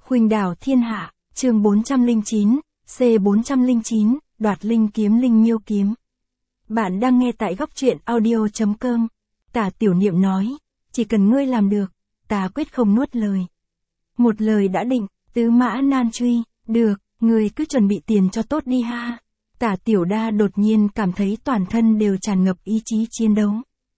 Khuynh đảo thiên hạ, chương 409, C409, đoạt linh kiếm linh miêu kiếm. Bạn đang nghe tại góc truyện audio.com. Tả Tiểu Niệm nói, chỉ cần ngươi làm được, ta quyết không nuốt lời. Một lời đã định, tứ mã nan truy, được, ngươi cứ chuẩn bị tiền cho tốt đi ha. Tả Tiểu Đa đột nhiên cảm thấy toàn thân đều tràn ngập ý chí chiến đấu.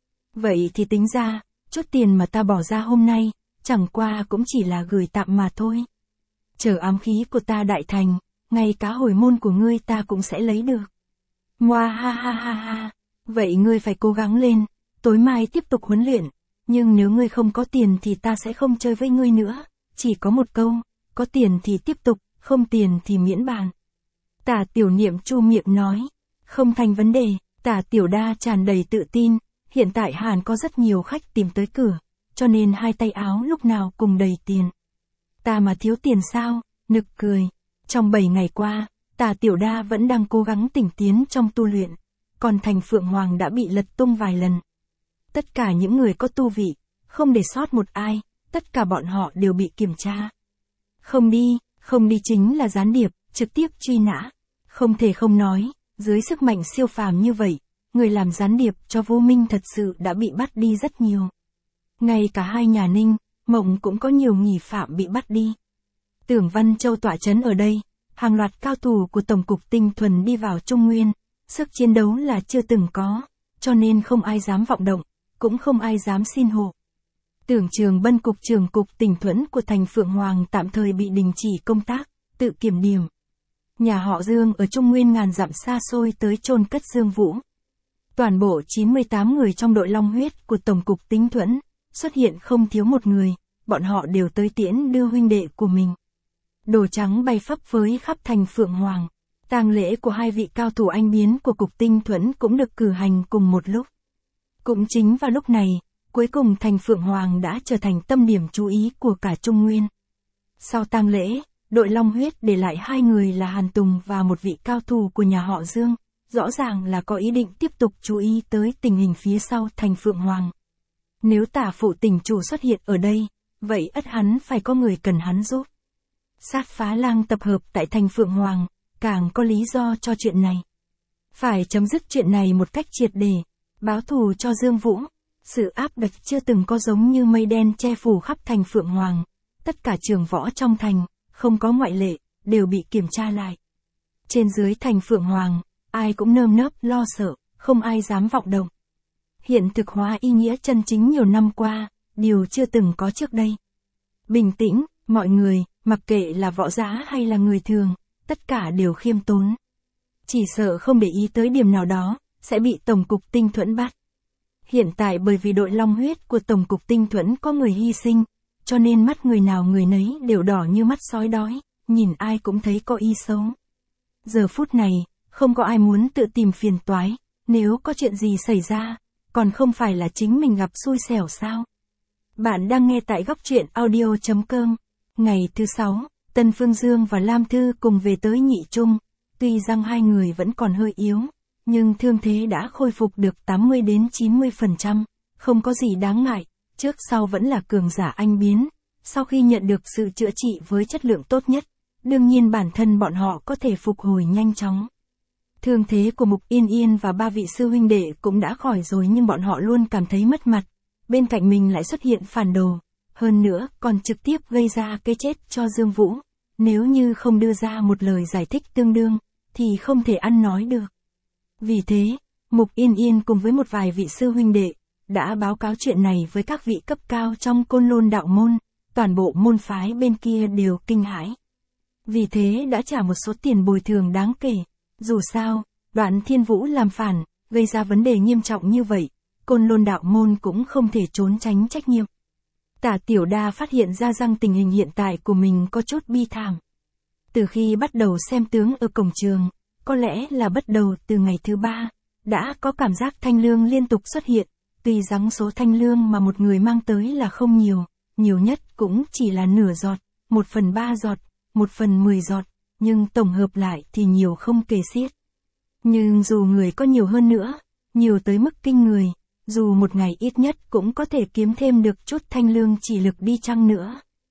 Vậy thì tính ra, chút tiền mà ta bỏ ra hôm nay, chẳng qua cũng chỉ là gửi tạm mà thôi. Chờ ám khí của ta đại thành, ngay cả hồi môn của ngươi ta cũng sẽ lấy được. Ngoa ha ha ha ha, vậy ngươi phải cố gắng lên, tối mai tiếp tục huấn luyện, nhưng nếu ngươi không có tiền thì ta sẽ không chơi với ngươi nữa, chỉ có một câu, có tiền thì tiếp tục, không tiền thì miễn bàn. Tả Tiểu Niệm chu miệng nói, không thành vấn đề. Tả Tiểu Đa tràn đầy tự tin, hiện tại Hàn có rất nhiều khách tìm tới cửa, cho nên hai tay áo lúc nào cùng đầy tiền. Ta mà thiếu tiền sao, nực cười. Trong 7 ngày qua, Tả Tiểu Đa vẫn đang cố gắng tỉnh tiến trong tu luyện, còn thành Phượng Hoàng đã bị lật tung vài lần. Tất cả những người có tu vị, không để sót một ai, tất cả bọn họ đều bị kiểm tra. Không đi chính là gián điệp, trực tiếp truy nã. Không thể không nói, dưới sức mạnh siêu phàm như vậy, người làm gián điệp cho Vô Minh thật sự đã bị bắt đi rất nhiều. Ngay cả hai nhà Ninh, Mộng cũng có nhiều nghi phạm bị bắt đi. Tưởng Văn Châu tọa trấn ở đây, hàng loạt cao thủ của Tổng cục Tinh thuần đi vào Trung Nguyên, sức chiến đấu là chưa từng có, cho nên không ai dám vọng động, cũng không ai dám xin hộ. Tưởng Trường Bân cục trưởng cục Tỉnh Thuẫn của thành Phượng Hoàng tạm thời bị đình chỉ công tác, tự kiểm điểm. Nhà họ Dương ở Trung Nguyên ngàn dặm xa xôi tới chôn cất Dương Vũ. Toàn bộ 98 người trong đội Long Huyết của Tổng cục Tinh Thuẫn, xuất hiện không thiếu một người, bọn họ đều tới tiễn đưa huynh đệ của mình. Đồ trắng bay phấp phới khắp thành Phượng Hoàng, tang lễ của hai vị cao thủ anh biến của cục Tinh Thuẫn cũng được cử hành cùng một lúc. Cũng chính vào lúc này, cuối cùng thành Phượng Hoàng đã trở thành tâm điểm chú ý của cả Trung Nguyên. Sau tang lễ, đội Long Huyết để lại hai người là Hàn Tùng và một vị cao thủ của nhà họ Dương, rõ ràng là có ý định tiếp tục chú ý tới tình hình phía sau thành Phượng Hoàng. Nếu Tả phụ tỉnh chủ xuất hiện ở đây, vậy ắt hắn phải có người cần hắn giúp. Sát Phá Lang tập hợp tại thành Phượng Hoàng, càng có lý do cho chuyện này. Phải chấm dứt chuyện này một cách triệt để, báo thù cho Dương Vũ. Sự áp bách chưa từng có giống như mây đen che phủ khắp thành Phượng Hoàng. Tất cả trường võ trong thành, không có ngoại lệ, đều bị kiểm tra lại. Trên dưới thành Phượng Hoàng, ai cũng nơm nớp lo sợ, không ai dám vọng động. Hiện thực hóa ý nghĩa chân chính nhiều năm qua, điều chưa từng có trước đây. Bình tĩnh, mọi người, mặc kệ là võ giả hay là người thường, tất cả đều khiêm tốn. Chỉ sợ không để ý tới điểm nào đó, sẽ bị Tổng cục Tinh Thuẫn bắt. Hiện tại bởi vì đội Long Huyết của Tổng cục Tinh Thuẫn có người hy sinh, cho nên mắt người nào người nấy đều đỏ như mắt sói đói, nhìn ai cũng thấy có ý xấu. Giờ phút này, không có ai muốn tự tìm phiền toái, nếu có chuyện gì xảy ra, còn không phải là chính mình gặp xui xẻo sao? Bạn đang nghe tại góc truyện audio.com. Ngày thứ 6, Tân Phương Dương và Lam Thư cùng về tới Nhị Trung, tuy rằng hai người vẫn còn hơi yếu, nhưng thương thế đã khôi phục được 80 đến 90%, không có gì đáng ngại, trước sau vẫn là cường giả anh biến, sau khi nhận được sự chữa trị với chất lượng tốt nhất, đương nhiên bản thân bọn họ có thể phục hồi nhanh chóng. Thương thế của Mục Yên Yên và ba vị sư huynh đệ cũng đã khỏi rồi nhưng bọn họ luôn cảm thấy mất mặt, bên cạnh mình lại xuất hiện phản đồ, hơn nữa còn trực tiếp gây ra cái chết cho Dương Vũ, nếu như không đưa ra một lời giải thích tương đương, thì không thể ăn nói được. Vì thế, Mục Yên Yên cùng với một vài vị sư huynh đệ, đã báo cáo chuyện này với các vị cấp cao trong Côn Lôn đạo môn, toàn bộ môn phái bên kia đều kinh hãi. Vì thế đã trả một số tiền bồi thường đáng kể, dù sao, Đoạn Thiên Vũ làm phản, gây ra vấn đề nghiêm trọng như vậy, Côn Lôn đạo môn cũng không thể trốn tránh trách nhiệm. Tả Tiểu Đa phát hiện ra rằng tình hình hiện tại của mình có chút bi thảm. Từ khi bắt đầu xem tướng ở cổng trường, có lẽ là bắt đầu từ ngày thứ 3, đã có cảm giác thanh lương liên tục xuất hiện, tuy rằng số thanh lương mà một người mang tới là không nhiều, nhiều nhất cũng chỉ là nửa giọt, 1/3 giọt, 1/10 giọt, nhưng tổng hợp lại thì nhiều không kể xiết. Nhưng dù người có nhiều hơn nữa, nhiều tới mức kinh người, dù một ngày ít nhất cũng có thể kiếm thêm được chút thanh lương chỉ lực đi chăng nữa.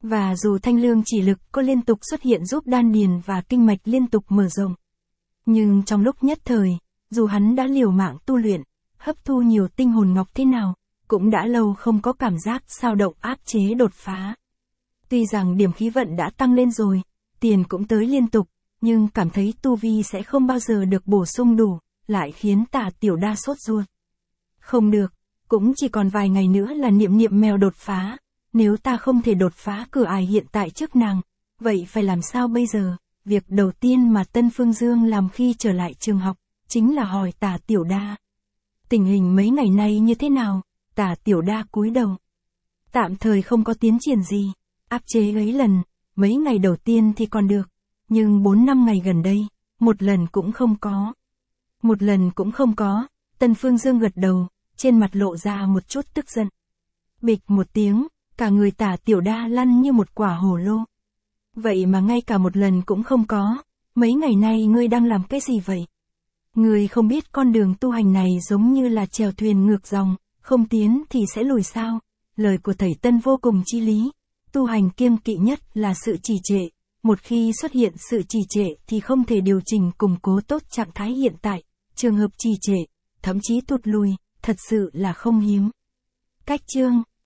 Và dù thanh lương chỉ lực có liên tục xuất hiện giúp đan điền và kinh mạch liên tục mở rộng. Nhưng trong lúc nhất thời, dù hắn đã liều mạng tu luyện, hấp thu nhiều tinh hồn ngọc thế nào, cũng đã lâu không có cảm giác sao động áp chế đột phá. Tuy rằng điểm khí vận đã tăng lên rồi, tiền cũng tới liên tục, nhưng cảm thấy tu vi sẽ không bao giờ được bổ sung đủ, lại khiến Tả Tiểu Đa sốt ruột. Không được, cũng chỉ còn vài ngày nữa là Niệm Niệm mèo đột phá, nếu ta không thể đột phá cửa ải hiện tại trước nàng, vậy phải làm sao bây giờ? Việc đầu tiên mà Tân Phương Dương làm khi trở lại trường học, chính là hỏi Tả Tiểu Đa. Tình hình mấy ngày nay như thế nào? Tả Tiểu Đa cúi đầu. Tạm thời không có tiến triển gì, áp chế mấy lần, mấy ngày đầu tiên thì còn được, nhưng 4-5 ngày gần đây, một lần cũng không có. Một lần cũng không có, Tân Phương Dương gật đầu, trên mặt lộ ra một chút tức giận. Bịch một tiếng, cả người Tả Tiểu Đa lăn như một quả hồ lô. Vậy mà ngay cả một lần cũng không có, mấy ngày nay ngươi đang làm cái gì vậy? Ngươi không biết con đường tu hành này giống như là chèo thuyền ngược dòng, không tiến thì sẽ lùi sao? Lời của thầy Tân vô cùng chi lý. Tu hành kiêng kỵ nhất là sự trì trệ. Một khi xuất hiện sự trì trệ thì không thể điều chỉnh củng cố tốt trạng thái hiện tại. Trường hợp trì trệ, thậm chí tụt lùi, thật sự là không hiếm. Cách chương